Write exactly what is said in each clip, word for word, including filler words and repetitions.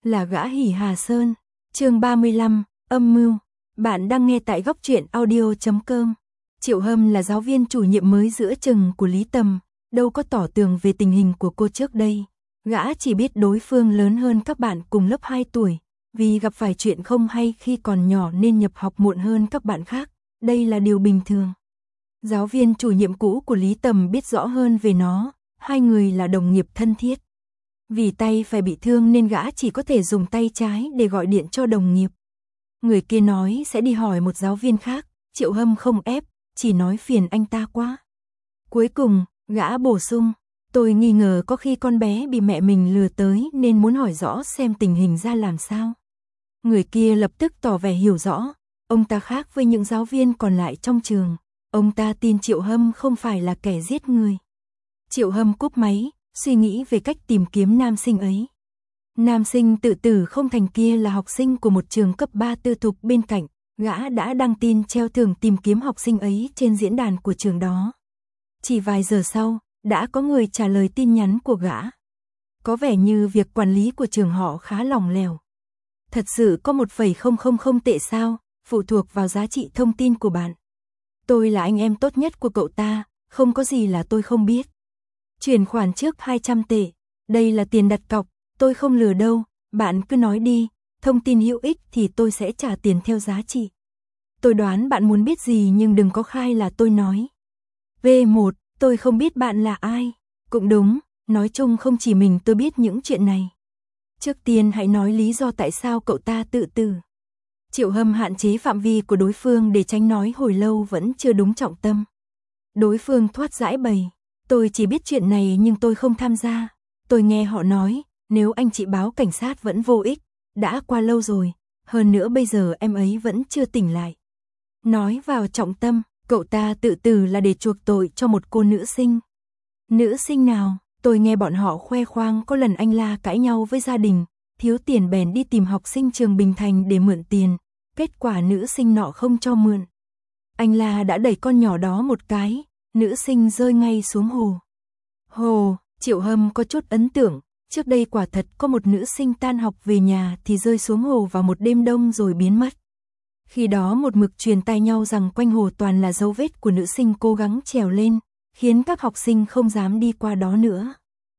là gã Hỉ Hà Sơn. Chương ba mươi lăm, âm mưu. Bạn đang nghe tại góc truyện audio chấm com. Triệu Hâm là giáo viên chủ nhiệm mới giữa chừng của Lý Tầm, đâu có tỏ tường về tình hình của cô trước đây. Gã chỉ biết đối phương lớn hơn các bạn cùng lớp hai tuổi, vì gặp phải chuyện không hay khi còn nhỏ nên nhập học muộn hơn các bạn khác, đây là điều bình thường. Giáo viên chủ nhiệm cũ của Lý Tầm biết rõ hơn về nó, hai người là đồng nghiệp thân thiết. Vì tay phải bị thương nên gã chỉ có thể dùng tay trái để gọi điện cho đồng nghiệp. Người kia nói sẽ đi hỏi một giáo viên khác, Triệu Hâm không ép, chỉ nói phiền anh ta quá. Cuối cùng, gã bổ sung, tôi nghi ngờ có khi con bé bị mẹ mình lừa tới nên muốn hỏi rõ xem tình hình ra làm sao. Người kia lập tức tỏ vẻ hiểu rõ, ông ta khác với những giáo viên còn lại trong trường. Ông ta tin Triệu Hâm không phải là kẻ giết người. Triệu Hâm cúp máy, suy nghĩ về cách tìm kiếm nam sinh ấy. Nam sinh tự tử không thành kia là học sinh của một trường cấp ba tư thục bên cạnh. Gã đã đăng tin treo thưởng tìm kiếm học sinh ấy trên diễn đàn của trường đó. Chỉ vài giờ sau, đã có người trả lời tin nhắn của gã. Có vẻ như việc quản lý của trường họ khá lỏng lẻo. Thật sự có một phẩy không không không tệ sao, phụ thuộc vào giá trị thông tin của bạn. Tôi là anh em tốt nhất của cậu ta, không có gì là tôi không biết. Chuyển khoản trước hai trăm tệ, đây là tiền đặt cọc, tôi không lừa đâu, bạn cứ nói đi, thông tin hữu ích thì tôi sẽ trả tiền theo giá trị. Tôi đoán bạn muốn biết gì nhưng đừng có khai là tôi nói. vê một, tôi không biết bạn là ai. Cũng đúng, nói chung không chỉ mình tôi biết những chuyện này. Trước tiên hãy nói lý do tại sao cậu ta tự tử. Triệu Hâm hạn chế phạm vi của đối phương để tránh nói hồi lâu vẫn chưa đúng trọng tâm. Đối phương thoát giải bày. Tôi chỉ biết chuyện này nhưng tôi không tham gia. Tôi nghe họ nói, nếu anh chị báo cảnh sát vẫn vô ích. Đã qua lâu rồi, hơn nữa bây giờ em ấy vẫn chưa tỉnh lại. Nói vào trọng tâm, cậu ta tự tử là để chuộc tội cho một cô nữ sinh. Nữ sinh nào? Tôi nghe bọn họ khoe khoang có lần anh La cãi nhau với gia đình, thiếu tiền bèn đi tìm học sinh trường Bình Thành để mượn tiền, kết quả nữ sinh nọ không cho mượn. Anh La đã đẩy con nhỏ đó một cái, nữ sinh rơi ngay xuống hồ. Hồ, Triệu Hâm có chút ấn tượng, trước đây quả thật có một nữ sinh tan học về nhà thì rơi xuống hồ vào một đêm đông rồi biến mất. Khi đó một mực truyền tai nhau rằng quanh hồ toàn là dấu vết của nữ sinh cố gắng trèo lên, khiến các học sinh không dám đi qua đó nữa.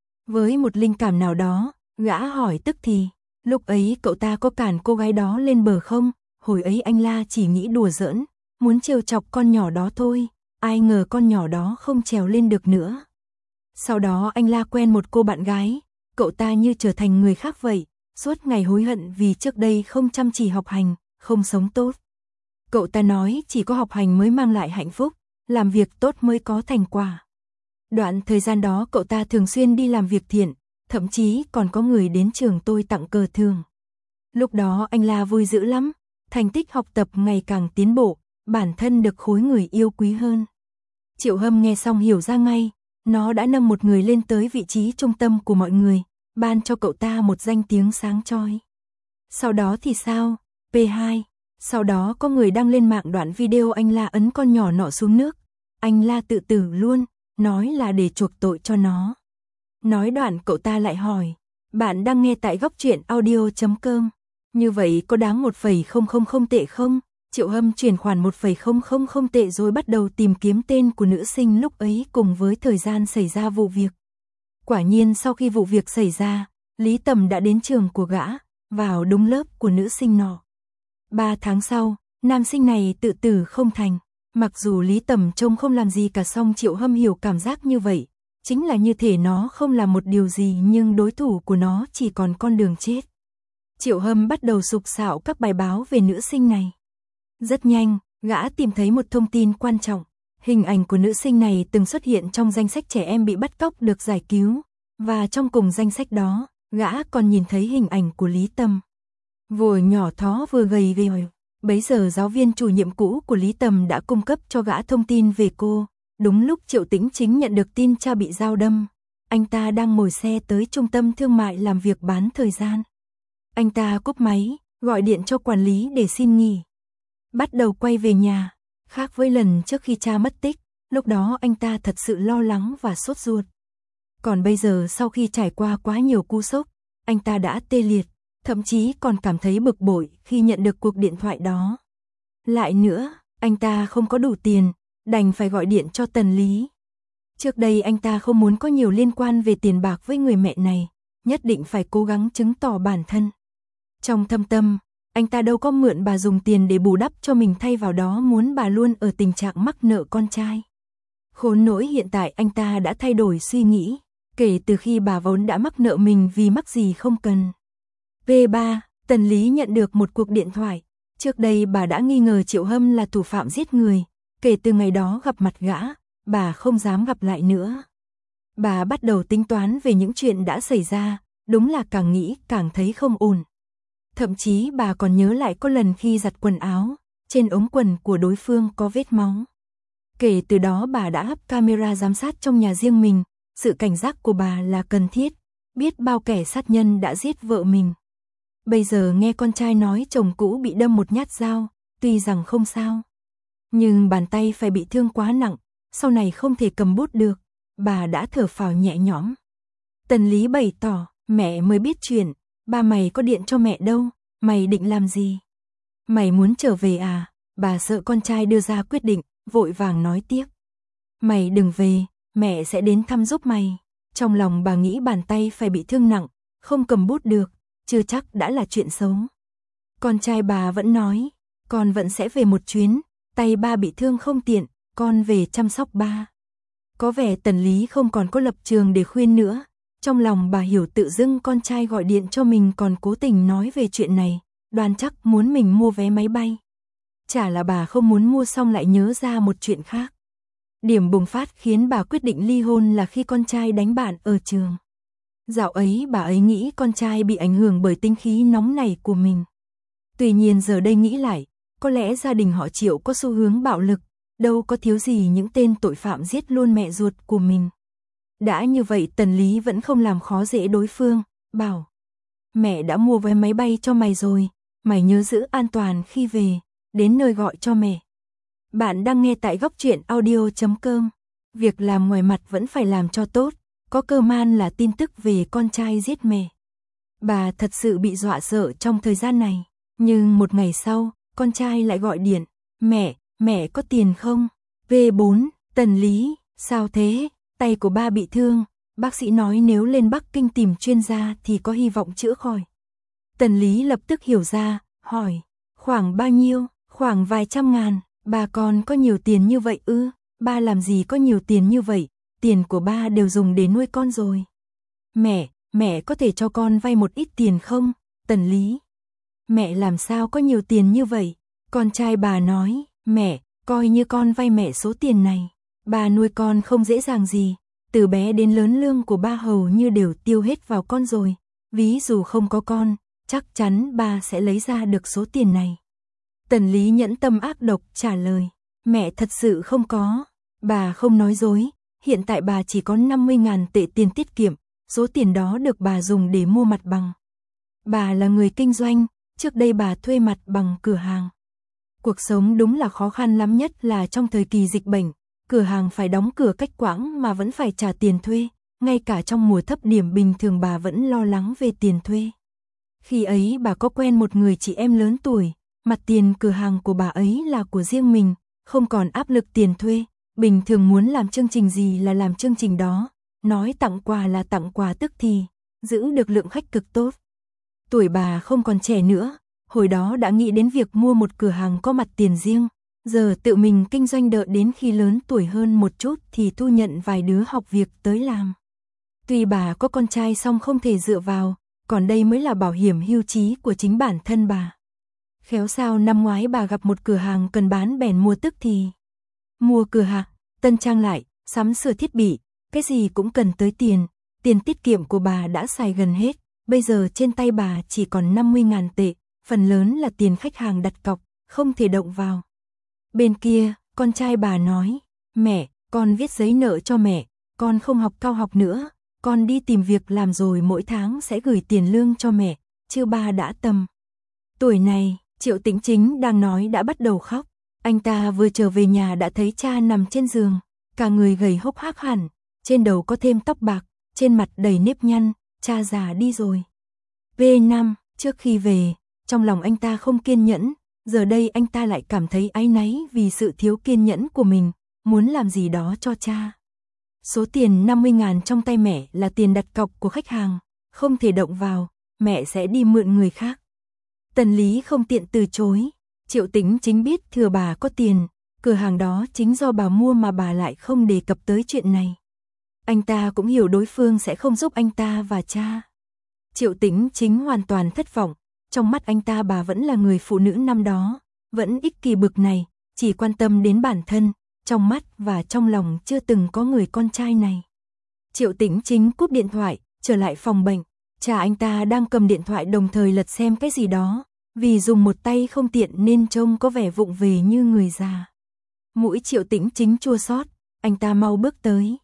Với một linh cảm nào đó, gã hỏi tức thì, lúc ấy cậu ta có cản cô gái đó lên bờ không? Hồi ấy anh La chỉ nghĩ đùa giỡn, muốn trêu chọc con nhỏ đó thôi, ai ngờ con nhỏ đó không trèo lên được nữa. Sau đó anh La quen một cô bạn gái, cậu ta như trở thành người khác vậy, suốt ngày hối hận vì trước đây không chăm chỉ học hành, không sống tốt. Cậu ta nói chỉ có học hành mới mang lại hạnh phúc, làm việc tốt mới có thành quả. Đoạn thời gian đó cậu ta thường xuyên đi làm việc thiện, thậm chí còn có người đến trường tôi tặng cờ thường. Lúc đó anh La vui dữ lắm, thành tích học tập ngày càng tiến bộ, bản thân được khối người yêu quý hơn. Triệu Hâm nghe xong hiểu ra ngay, nó đã nâng một người lên tới vị trí trung tâm của mọi người, ban cho cậu ta một danh tiếng sáng chói. Sau đó thì sao? pê hai. Sau đó có người đăng lên mạng đoạn video anh La ấn con nhỏ nọ xuống nước. Anh La tự tử luôn, nói là để chuộc tội cho nó. Nói đoạn cậu ta lại hỏi, bạn đang nghe tại góc truyện audio chấm com. Như vậy có đáng một phẩy không không không tệ không? Triệu Hâm chuyển khoản một phẩy không không không tệ rồi bắt đầu tìm kiếm tên của nữ sinh lúc ấy cùng với thời gian xảy ra vụ việc. Quả nhiên sau khi vụ việc xảy ra, Lý Tầm đã đến trường của gã, vào đúng lớp của nữ sinh nọ. Ba tháng sau, nam sinh này tự tử không thành. Mặc dù Lý Tầm trông không làm gì cả song Triệu Hâm hiểu cảm giác như vậy. Chính là như thể nó không làm một điều gì nhưng đối thủ của nó chỉ còn con đường chết. Triệu Hâm bắt đầu sục sạo các bài báo về nữ sinh này. Rất nhanh, gã tìm thấy một thông tin quan trọng. Hình ảnh của nữ sinh này từng xuất hiện trong danh sách trẻ em bị bắt cóc được giải cứu. Và trong cùng danh sách đó, gã còn nhìn thấy hình ảnh của Lý Tầm. Vừa nhỏ thó vừa gầy gầy. Bấy giờ giáo viên chủ nhiệm cũ của Lý Tầm đã cung cấp cho gã thông tin về cô. Đúng lúc Triệu Tĩnh Chính nhận được tin cha bị dao đâm. Anh ta đang ngồi xe tới trung tâm thương mại làm việc bán thời gian. Anh ta cúp máy, gọi điện cho quản lý để xin nghỉ. Bắt đầu quay về nhà. Khác với lần trước khi cha mất tích, lúc đó anh ta thật sự lo lắng và sốt ruột. Còn bây giờ sau khi trải qua quá nhiều cú sốc, anh ta đã tê liệt, thậm chí còn cảm thấy bực bội khi nhận được cuộc điện thoại đó. Lại nữa, anh ta không có đủ tiền, đành phải gọi điện cho Tần Lý. Trước đây anh ta không muốn có nhiều liên quan về tiền bạc với người mẹ này, nhất định phải cố gắng chứng tỏ bản thân. Trong thâm tâm, anh ta đâu có mượn bà dùng tiền để bù đắp cho mình, thay vào đó muốn bà luôn ở tình trạng mắc nợ con trai. Khốn nỗi hiện tại anh ta đã thay đổi suy nghĩ, kể từ khi bà vốn đã mắc nợ mình vì mắc gì không cần. V ba, Tần Lý nhận được một cuộc điện thoại. Trước đây bà đã nghi ngờ Triệu Hâm là thủ phạm giết người, kể từ ngày đó gặp mặt gã, bà không dám gặp lại nữa. Bà bắt đầu tính toán về những chuyện đã xảy ra, đúng là càng nghĩ càng thấy không ổn. Thậm chí bà còn nhớ lại có lần khi giặt quần áo, trên ống quần của đối phương có vết máu. Kể từ đó bà đã lắp camera giám sát trong nhà riêng mình, sự cảnh giác của bà là cần thiết, biết bao kẻ sát nhân đã giết vợ mình. Bây giờ nghe con trai nói chồng cũ bị đâm một nhát dao, tuy rằng không sao, nhưng bàn tay phải bị thương quá nặng, sau này không thể cầm bút được, bà đã thở phào nhẹ nhõm. Tần Lý bày tỏ, mẹ mới biết chuyện, ba mày có điện cho mẹ đâu, mày định làm gì? Mày muốn trở về à? Bà sợ con trai đưa ra quyết định, vội vàng nói tiếp. Mày đừng về, mẹ sẽ đến thăm giúp mày. Trong lòng bà nghĩ bàn tay phải bị thương nặng, không cầm bút được, chưa chắc đã là chuyện xấu. Con trai bà vẫn nói, con vẫn sẽ về một chuyến, tay ba bị thương không tiện, con về chăm sóc ba. Có vẻ Tần Lý không còn có lập trường để khuyên nữa. Trong lòng bà hiểu tự dưng con trai gọi điện cho mình còn cố tình nói về chuyện này, đoán chắc muốn mình mua vé máy bay. Chả là bà không muốn mua xong lại nhớ ra một chuyện khác. Điểm bùng phát khiến bà quyết định ly hôn là khi con trai đánh bạn ở trường. Dạo ấy bà ấy nghĩ con trai bị ảnh hưởng bởi tính khí nóng nảy của mình. Tuy nhiên giờ đây nghĩ lại, có lẽ gia đình họ Triệu có xu hướng bạo lực, đâu có thiếu gì những tên tội phạm giết luôn mẹ ruột của mình. Đã như vậy Tần Lý vẫn không làm khó dễ đối phương, bảo: mẹ đã mua vé máy bay cho mày rồi, mày nhớ giữ an toàn khi về, đến nơi gọi cho mẹ. Bạn đang nghe tại góc truyện audio chấm com. Việc làm ngoài mặt vẫn phải làm cho tốt, có cơ man là tin tức về con trai giết mẹ. Bà thật sự bị dọa sợ trong thời gian này, nhưng một ngày sau, con trai lại gọi điện, mẹ, mẹ có tiền không? V bốn, Tần Lý, sao thế? Tay của ba bị thương, bác sĩ nói nếu lên Bắc Kinh tìm chuyên gia thì có hy vọng chữa khỏi. Tần Lý lập tức hiểu ra, hỏi, khoảng bao nhiêu? Khoảng vài trăm ngàn, ba con có nhiều tiền như vậy ư? Ba làm gì có nhiều tiền như vậy, tiền của ba đều dùng để nuôi con rồi. Mẹ, mẹ có thể cho con vay một ít tiền không? Tần Lý, mẹ làm sao có nhiều tiền như vậy? Con trai bà nói, mẹ, coi như con vay mẹ số tiền này. Ba nuôi con không dễ dàng gì, từ bé đến lớn lương của ba hầu như đều tiêu hết vào con rồi. Ví dụ không có con, chắc chắn ba sẽ lấy ra được số tiền này. Tần Lý nhẫn tâm ác độc trả lời, mẹ thật sự không có. Bà không nói dối, hiện tại bà chỉ có năm mươi ngàn tệ tiền tiết kiệm, số tiền đó được bà dùng để mua mặt bằng. Bà là người kinh doanh, trước đây bà thuê mặt bằng cửa hàng. Cuộc sống đúng là khó khăn lắm, nhất là trong thời kỳ dịch bệnh. Cửa hàng phải đóng cửa cách quãng mà vẫn phải trả tiền thuê, ngay cả trong mùa thấp điểm bình thường bà vẫn lo lắng về tiền thuê. Khi ấy bà có quen một người chị em lớn tuổi, mặt tiền cửa hàng của bà ấy là của riêng mình, không còn áp lực tiền thuê, bình thường muốn làm chương trình gì là làm chương trình đó, nói tặng quà là tặng quà tức thì, giữ được lượng khách cực tốt. Tuổi bà không còn trẻ nữa, hồi đó đã nghĩ đến việc mua một cửa hàng có mặt tiền riêng. Giờ tự mình kinh doanh, đợi đến khi lớn tuổi hơn một chút thì thu nhận vài đứa học việc tới làm. Tuy bà có con trai song không thể dựa vào, còn đây mới là bảo hiểm hưu trí của chính bản thân bà. Khéo sao năm ngoái bà gặp một cửa hàng cần bán bèn mua tức thì. Mua cửa hàng, tân trang lại, sắm sửa thiết bị, cái gì cũng cần tới tiền. Tiền tiết kiệm của bà đã xài gần hết, bây giờ trên tay bà chỉ còn năm mươi ngàn tệ, phần lớn là tiền khách hàng đặt cọc, không thể động vào. Bên kia, con trai bà nói, mẹ, con viết giấy nợ cho mẹ, con không học cao học nữa, con đi tìm việc làm rồi mỗi tháng sẽ gửi tiền lương cho mẹ, chứ ba đã tầm tuổi này. Triệu Tĩnh Chính đang nói đã bắt đầu khóc, anh ta vừa trở về nhà đã thấy cha nằm trên giường, cả người gầy hốc hác hẳn, trên đầu có thêm tóc bạc, trên mặt đầy nếp nhăn, cha già đi rồi. V năm, Trước khi về, trong lòng anh ta không kiên nhẫn, giờ đây anh ta lại cảm thấy áy náy vì sự thiếu kiên nhẫn của mình, muốn làm gì đó cho cha. Số tiền năm mươi ngàn trong tay mẹ là tiền đặt cọc của khách hàng, không thể động vào, mẹ sẽ đi mượn người khác. Tần Lý không tiện từ chối, Triệu Tĩnh Chính biết thừa bà có tiền, cửa hàng đó chính do bà mua mà bà lại không đề cập tới chuyện này. Anh ta cũng hiểu đối phương sẽ không giúp anh ta và cha. Triệu Tĩnh Chính hoàn toàn thất vọng, trong mắt anh ta bà vẫn là người phụ nữ năm đó, vẫn ích kỷ bực này, chỉ quan tâm đến bản thân, trong mắt và trong lòng chưa từng có người con trai này. Triệu Tĩnh Chính cúp điện thoại, trở lại phòng bệnh, cha anh ta đang cầm điện thoại đồng thời lật xem cái gì đó, vì dùng một tay không tiện nên trông có vẻ vụng về như người già. Mũi Triệu Tĩnh Chính chua xót, anh ta mau bước tới.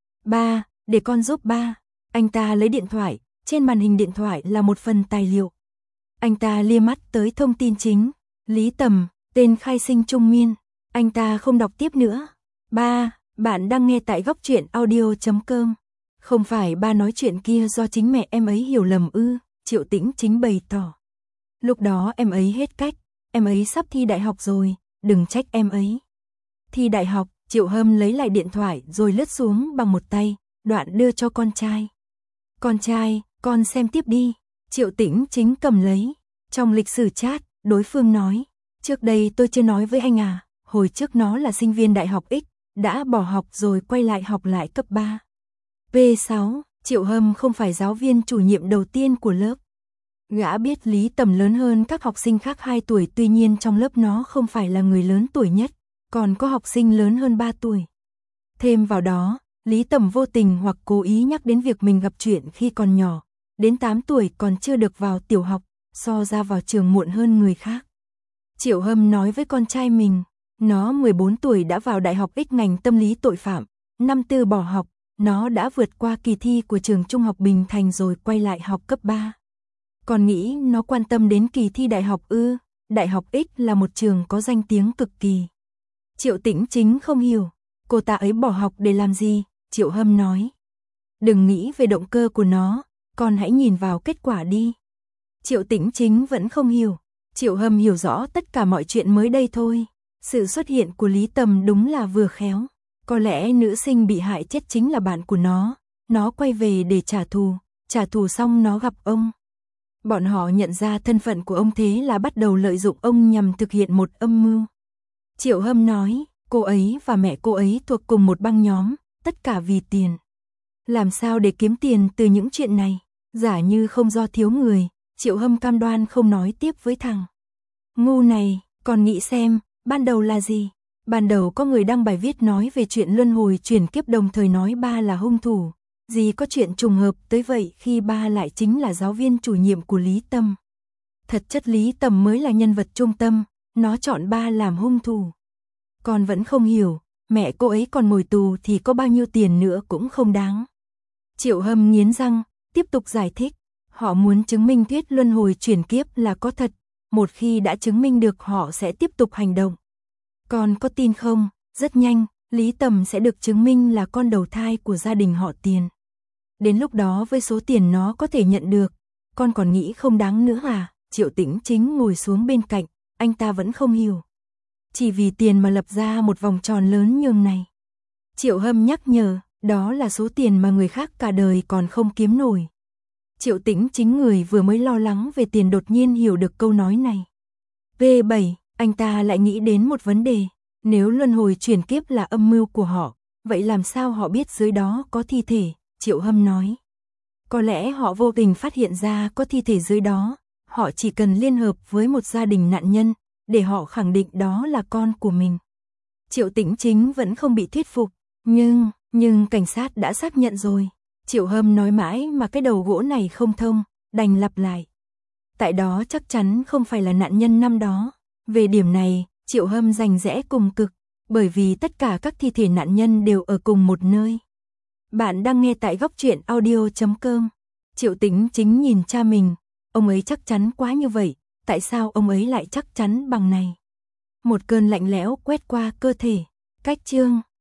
Ba, để con giúp ba. Anh ta lấy điện thoại, trên màn hình điện thoại là một phần tài liệu. Anh ta lia mắt tới thông tin chính, Lý Tầm, tên khai sinh Trung Miên. Anh ta không đọc tiếp nữa. Ba, bạn đang nghe tại góc truyện audio chấm com. Không phải ba nói chuyện kia do chính mẹ em ấy hiểu lầm ư, Triệu Tĩnh Chính bày tỏ. Lúc đó em ấy hết cách, em ấy sắp thi đại học rồi, đừng trách em ấy. Thi đại học, Triệu Hâm lấy lại điện thoại rồi lướt xuống bằng một tay, đoạn đưa cho con trai. Con trai, con xem tiếp đi. Triệu Tĩnh Chính cầm lấy. Trong lịch sử chat, đối phương nói, trước đây tôi chưa nói với anh à, hồi trước nó là sinh viên đại học X, đã bỏ học rồi quay lại học lại cấp ba. P sáu, Triệu Hâm không phải giáo viên chủ nhiệm đầu tiên của lớp. Gã biết Lý Tầm lớn hơn các học sinh khác hai tuổi, tuy nhiên trong lớp nó không phải là người lớn tuổi nhất, còn có học sinh lớn hơn ba tuổi. Thêm vào đó, Lý Tầm vô tình hoặc cố ý nhắc đến việc mình gặp chuyện khi còn nhỏ, đến tám tuổi còn chưa được vào tiểu học, so ra vào trường muộn hơn người khác. Triệu Hâm nói với con trai mình, nó mười bốn tuổi đã vào đại học X ngành tâm lý tội phạm, năm tư bỏ học, nó đã vượt qua kỳ thi của trường Trung học Bình Thành rồi quay lại học cấp ba. Còn nghĩ nó quan tâm đến kỳ thi đại học ư? Đại học X là một trường có danh tiếng cực kỳ. Triệu Tĩnh Chính không hiểu, cô ta ấy bỏ học để làm gì? Triệu Hâm nói, đừng nghĩ về động cơ của nó, con hãy nhìn vào kết quả đi. Triệu Tĩnh Chính vẫn không hiểu, Triệu Hâm hiểu rõ tất cả mọi chuyện mới đây thôi. Sự xuất hiện của Lý Tầm đúng là vừa khéo, có lẽ nữ sinh bị hại chết chính là bạn của nó, nó quay về để trả thù, trả thù xong nó gặp ông. Bọn họ nhận ra thân phận của ông thế là bắt đầu lợi dụng ông nhằm thực hiện một âm mưu. Triệu Hâm nói, cô ấy và mẹ cô ấy thuộc cùng một băng nhóm, tất cả vì tiền. Làm sao để kiếm tiền từ những chuyện này? Giả như không do thiếu người, Triệu Hâm cam đoan không nói tiếp với thằng ngu này. Còn nghĩ xem, ban đầu là gì? Ban đầu có người đăng bài viết nói về chuyện luân hồi chuyển kiếp, đồng thời nói ba là hung thủ. Gì có chuyện trùng hợp tới vậy khi ba lại chính là giáo viên chủ nhiệm của Lý Tầm. Thật chất Lý Tầm mới là nhân vật trung tâm, nó chọn ba làm hung thủ. Con vẫn không hiểu, mẹ cô ấy còn ngồi tù thì có bao nhiêu tiền nữa cũng không đáng. Triệu Hâm nghiến răng, tiếp tục giải thích, họ muốn chứng minh thuyết luân hồi chuyển kiếp là có thật, một khi đã chứng minh được họ sẽ tiếp tục hành động. Con có tin không, rất nhanh, Lý Tầm sẽ được chứng minh là con đầu thai của gia đình họ Tiền. Đến lúc đó với số tiền nó có thể nhận được, con còn nghĩ không đáng nữa à? Triệu Tĩnh Chính ngồi xuống bên cạnh, anh ta vẫn không hiểu. Chỉ vì tiền mà lập ra một vòng tròn lớn nhường này. Triệu Hâm nhắc nhở, đó là số tiền mà người khác cả đời còn không kiếm nổi. Triệu Tĩnh Chính người vừa mới lo lắng về tiền đột nhiên hiểu được câu nói này. V bảy, anh ta lại nghĩ đến một vấn đề, nếu luân hồi chuyển kiếp là âm mưu của họ, vậy làm sao họ biết dưới đó có thi thể? Triệu Hâm nói, có lẽ họ vô tình phát hiện ra có thi thể dưới đó, họ chỉ cần liên hợp với một gia đình nạn nhân, để họ khẳng định đó là con của mình. Triệu Tĩnh Chính vẫn không bị thuyết phục, nhưng, nhưng cảnh sát đã xác nhận rồi. Triệu Hâm nói mãi mà cái đầu gỗ này không thông, đành lặp lại. Tại đó chắc chắn không phải là nạn nhân năm đó. Về điểm này, Triệu Hâm giành rẽ cùng cực, bởi vì tất cả các thi thể nạn nhân đều ở cùng một nơi. Bạn đang nghe tại góc truyện audio chấm com. Triệu Tĩnh Chính nhìn cha mình, ông ấy chắc chắn quá như vậy, tại sao ông ấy lại chắc chắn bằng này? Một cơn lạnh lẽo quét qua cơ thể, cách chương.